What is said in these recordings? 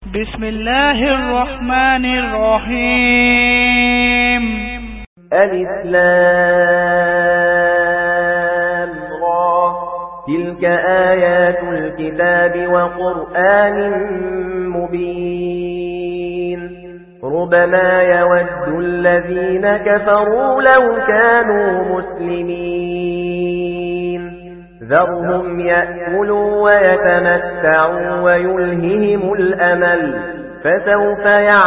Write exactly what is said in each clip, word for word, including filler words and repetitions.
بسم الله الرحمن الرحيم. ألف لام را تلك آيات الكتاب وقرآن مبين ربما يود الذين كفروا لو كانوا مسلمين ذرهم يأكلوا ويتمتعوا ويلههم الأمل فسوف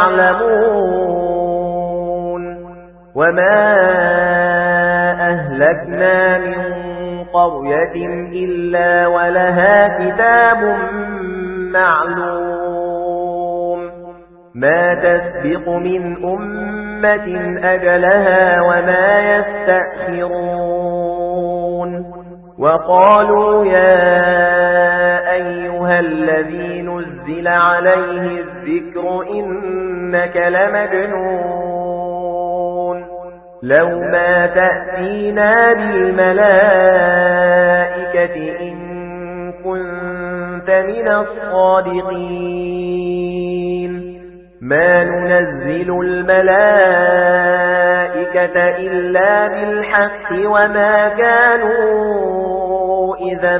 يعلمون وما أهلكنا من قرية إلا ولها كتاب معلوم ما تسبق من أمة أجلها وما يستأخرون وقالوا يا أيها الذي نزل عليه الذكر إنك لمجنون لو ما تأتينا بالملائكة إن كنت من الصادقين ما ننزل الملائكة إلا بالحق وما كانوا إذا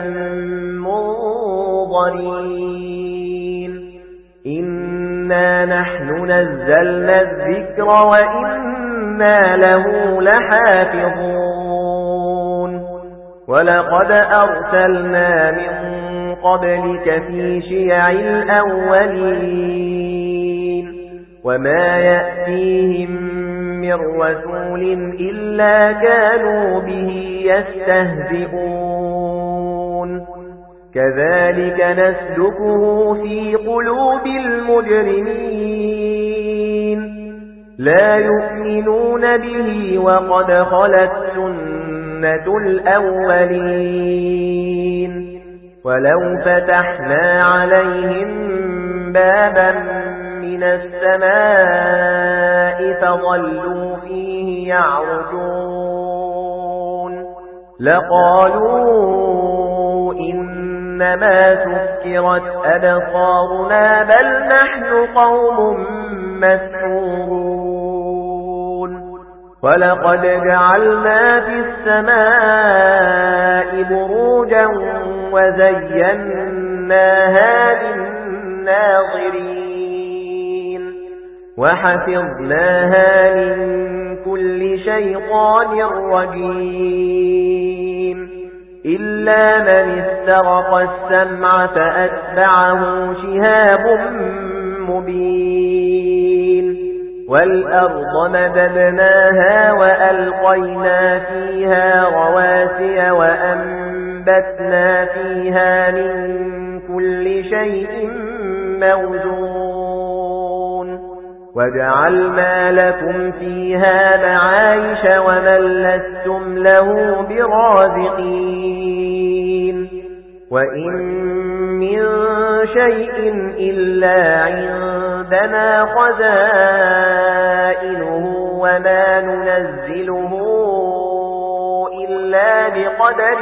منظرين إنا نحن نزلنا الذكر وإنا له لحافظون ولقد أرسلنا من قبلك في شيع الأولين وما يأتيهم من رسول إلا كانوا به يستهزئون كذلك نسلكه في قلوب المجرمين لا يؤمنون به وقد خلت سنة الأولين ولو فتحنا عليهم بابا من السماء فظلوا فيه يعرجون لقالوا إنما سكرت أبصارنا بل نحن قوم مسحورون ولقد جعلنا في السماء بروجا وزيناها للناظرين وحفظناها من كل شيطان رجيم إلا من استرق السمع فأتبعه شهاب مبين والأرض مددناها وألقينا فيها رواسي وأنبتنا فيها من كل شيء موزون وجعلنا لكم فيها معايش ومن لستم له برازقين وإن من شيء إلا عندنا خزائنه وما ننزله إلا بقدر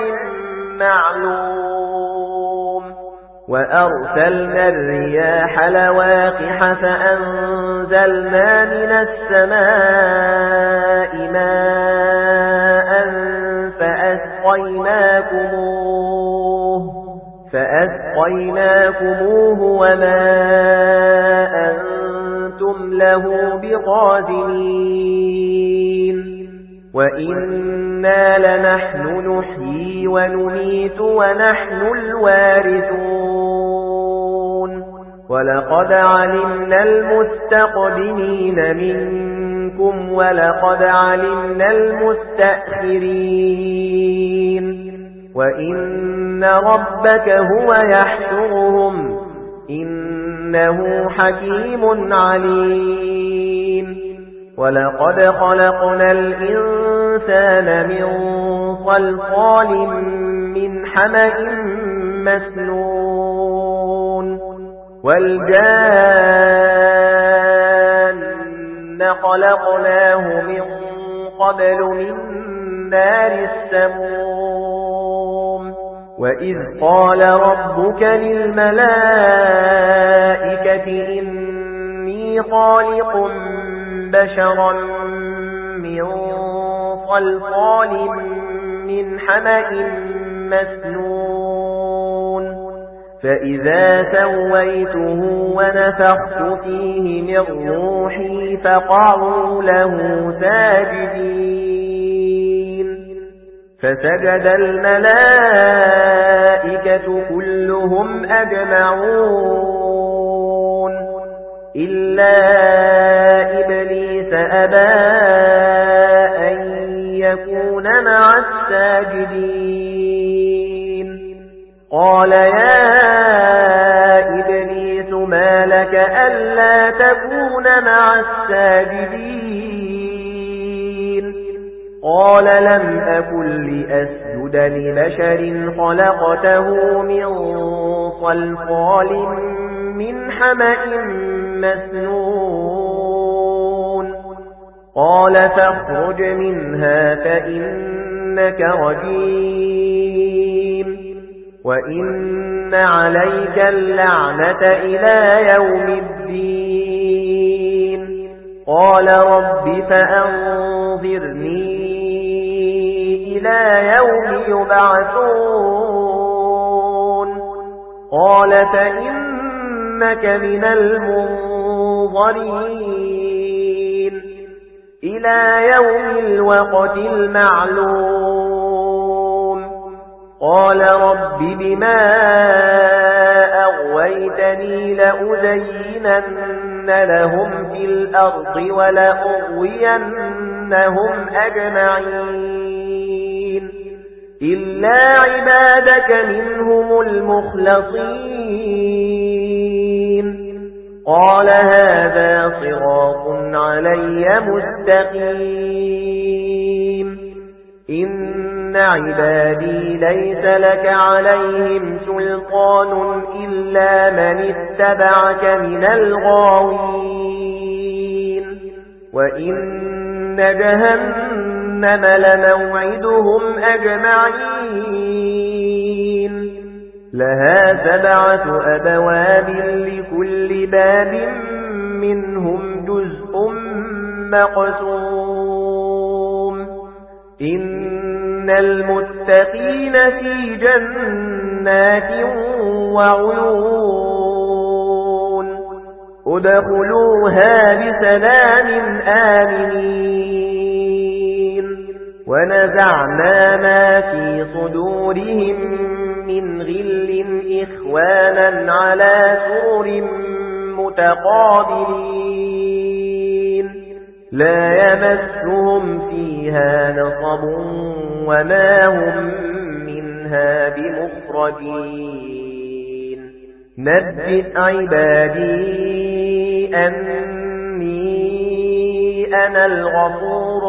معلوم وأرسلنا الرياح لواقح فأنزلنا من السماء ماء فأسقيناكموه فأسقيناكموه وما أنتم له بقادرين وإنا لنحن نحيي ونميت ونحن الوارثون ولقد علمنا المستقدمين منكم ولقد علمنا المستأخرين وإن ربك هو يحشرهم إنه حكيم عليم ولقد خلقنا الإنسان من صلصال من حمأ مسنون والجان خلقناه من قبل من نار السموم وإذ قال ربك للملائكة إني خالق بشرا من صلصال من حمأ مسنون فإذا سويته ونفخت فيه من روحي فقعوا له ساجدين فسجد الملائكة كلهم أجمعون إلا إبليس أبى أن يكون مع الساجدين قال يا إبليس ما لك ألا تكون مع الساجدين قال لم أكن لأسجد لبشر خلقته من صلصال من حمأ مسنون قال فاخرج منها فإنك رجيم وإن عليك اللعنة إلى يوم الدين قال رب فأنظرني إلى يوم يبعثون قال فإنك من المنظرين إلى يوم الوقت المعلوم قال رب بما أغويتني لأزينن لهم في الأرض ولأغوينهم أجمعين إلا عبادك منهم المخلصين قال هذا صراط علي مستقيم إن عبادي ليس لك عليهم سلطان إلا من اتبعك من الغاوين وإن جهنم لموعدهم أجمعين لها سبعة أبواب لكل باب منهم جزء مقسوم إن المتقين في جنات وعيون ادخلوها بسلام آمنين ونزعنا ما في صدورهم من غل إخوانا على سور متقابلين لا يمسهم فيها نصب وما هم منها بمخرجين نبئ عبادي أني أنا الغفور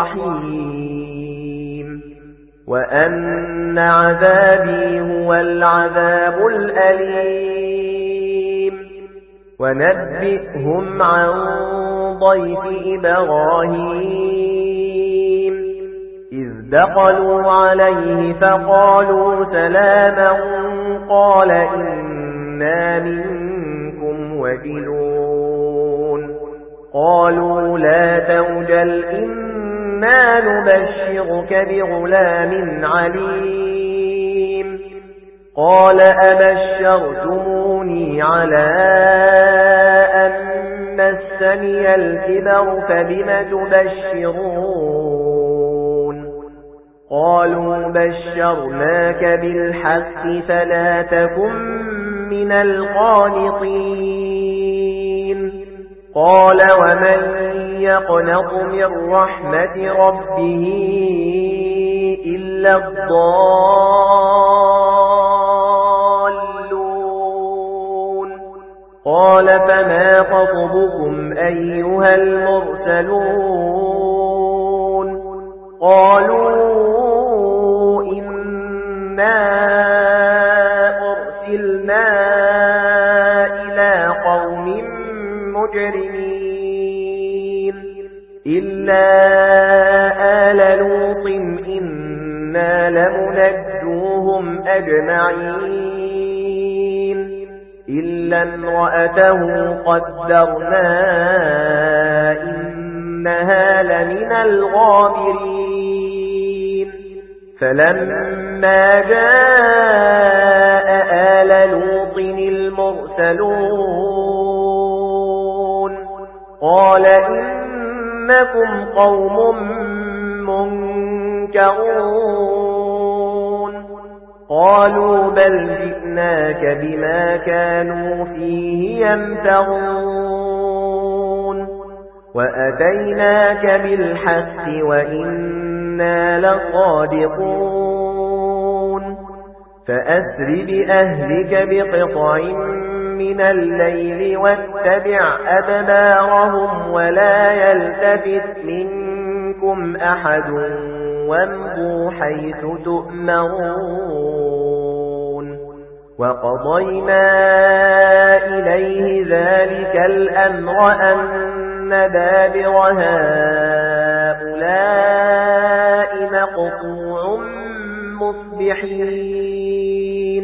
الرحيم وأن عذابي هو العذاب الأليم ونبئهم عن ضيف إبراهيم إذ دخلوا عليه فقالوا سلاما قال إنا منكم وجلون قالوا لا توجل إنا نبشرك بغلام عليم قال أبشرتموني على أن مسني الكبر فبم تبشرون قالوا بشرناك بالحق فلا تكن من القانطين قال ومن يقنط من رحمة ربه إلا الضالون قال فما خطبكم أيها المرسلون قالوا إنا أرسلنا إلى قوم مجرمين إلا آل لوط إنا لمنجون يكيدوهم أجمعين إلا امرأته قدرنا إنها لمن الغابرين فلما جاء آل لوط المرسلون قال إنكم قوم منكرون قالوا بل جئناك بما كانوا فيه يمترون وأتيناك بالحق وإنا لصادقون فأسر بأهلك بقطع من الليل واتبع أدبارهم ولا يلتفت منكم أحد وامضوا حيث تؤمرون وقضينا إليه ذلك الأمر أن دابر هؤلاء مقطوع مصبحين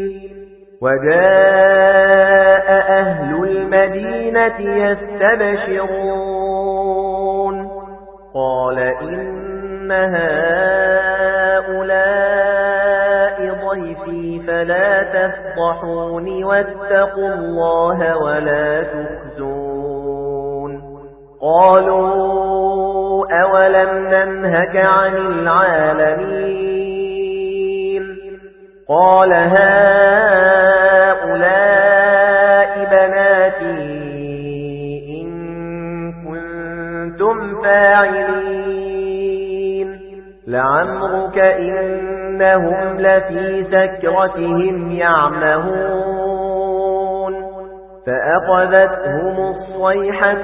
وجاء أهل المدينة يستبشرون قال إن هؤلاء ضيفي فلا تفضحون واتقوا الله ولا تخزون قالوا أولم ننهك عن العالمين قال هؤلاء بناتي إن كنتم فاعلين لعمرك إنهم لفي سكرتهم يعمهون فأخذتهم الصيحة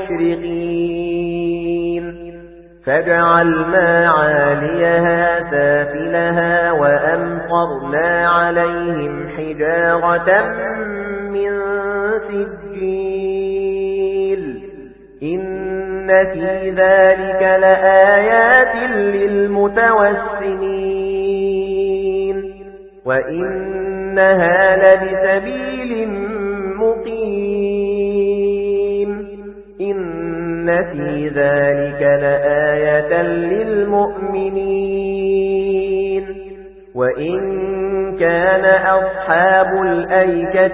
مشرقين فجعلنا عاليها سافلها وأمطرنا عليهم حجارة من سجيل إن في ذلك لآيات للمتوسمين وإنها لبسبيل مقيم إن في ذلك لآية للمؤمنين وإن كان أصحاب الأيكة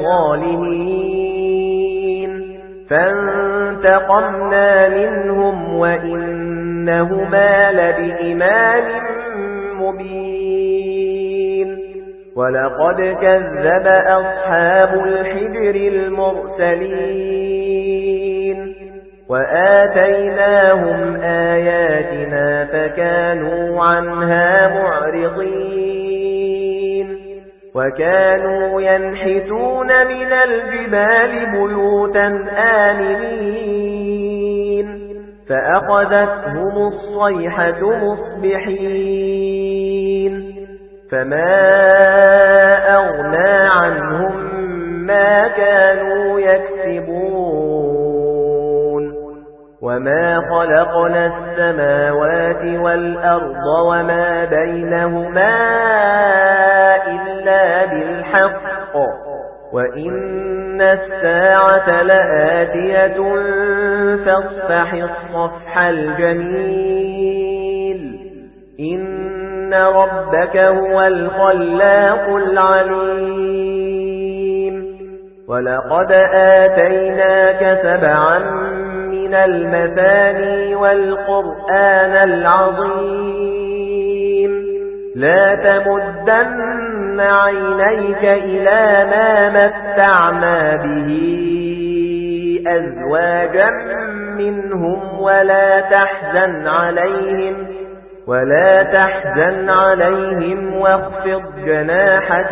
لظالمين فانتقمنا منهم وإنهما لبإمام مبين ولقد كذب أصحاب الحجر المرسلين وآتيناهم آياتنا فكانوا عنها معرضين وكانوا ينحتون من الجبال بيوتا آمنين فأخذتهم الصيحة مصبحين فما أغنى عنهم ما كانوا يكسبون وما خلقنا السماوات والأرض وما بينهما إلا بالحق وإن الساعة لآتية فاصفح الصفح الجميل إن ربك هو الخلاق العليم ولقد آتيناك سبعا من المثاني والقرآن العظيم لا تمدن عينيك إلى ما متعنا به أزواجا منهم ولا تحزن عليهم ولا تحزن عليهم واخفض جناحك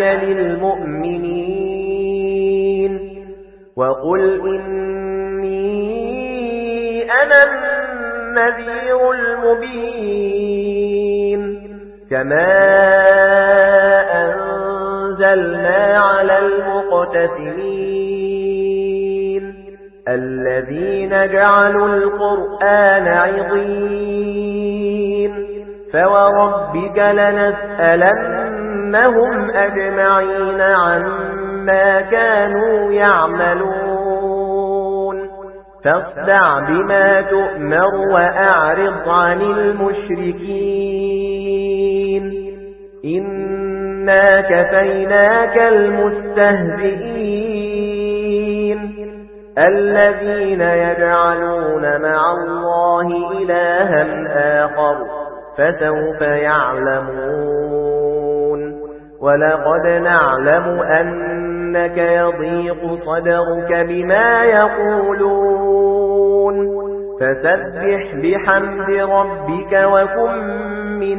للمؤمنين وقل إني أنا النذير المبين كما أنزلنا على المقتسمين الذين جعلوا القرآن عظيم فوربك لنسألنهم لنجزينهم أجمعين عما كانوا يعملون فاصدع بما تؤمر وأعرض عن المشركين إنا كفيناك المستهزئين الذين يجعلون مع الله إلها آخر فسوف يعلمون ولقد نعلم أنك يضيق صدرك بما يقولون فسبح بحمد ربك وكن من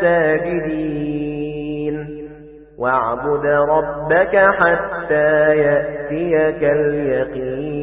الساجدين واعبد ربك حتى يأتيك اليقين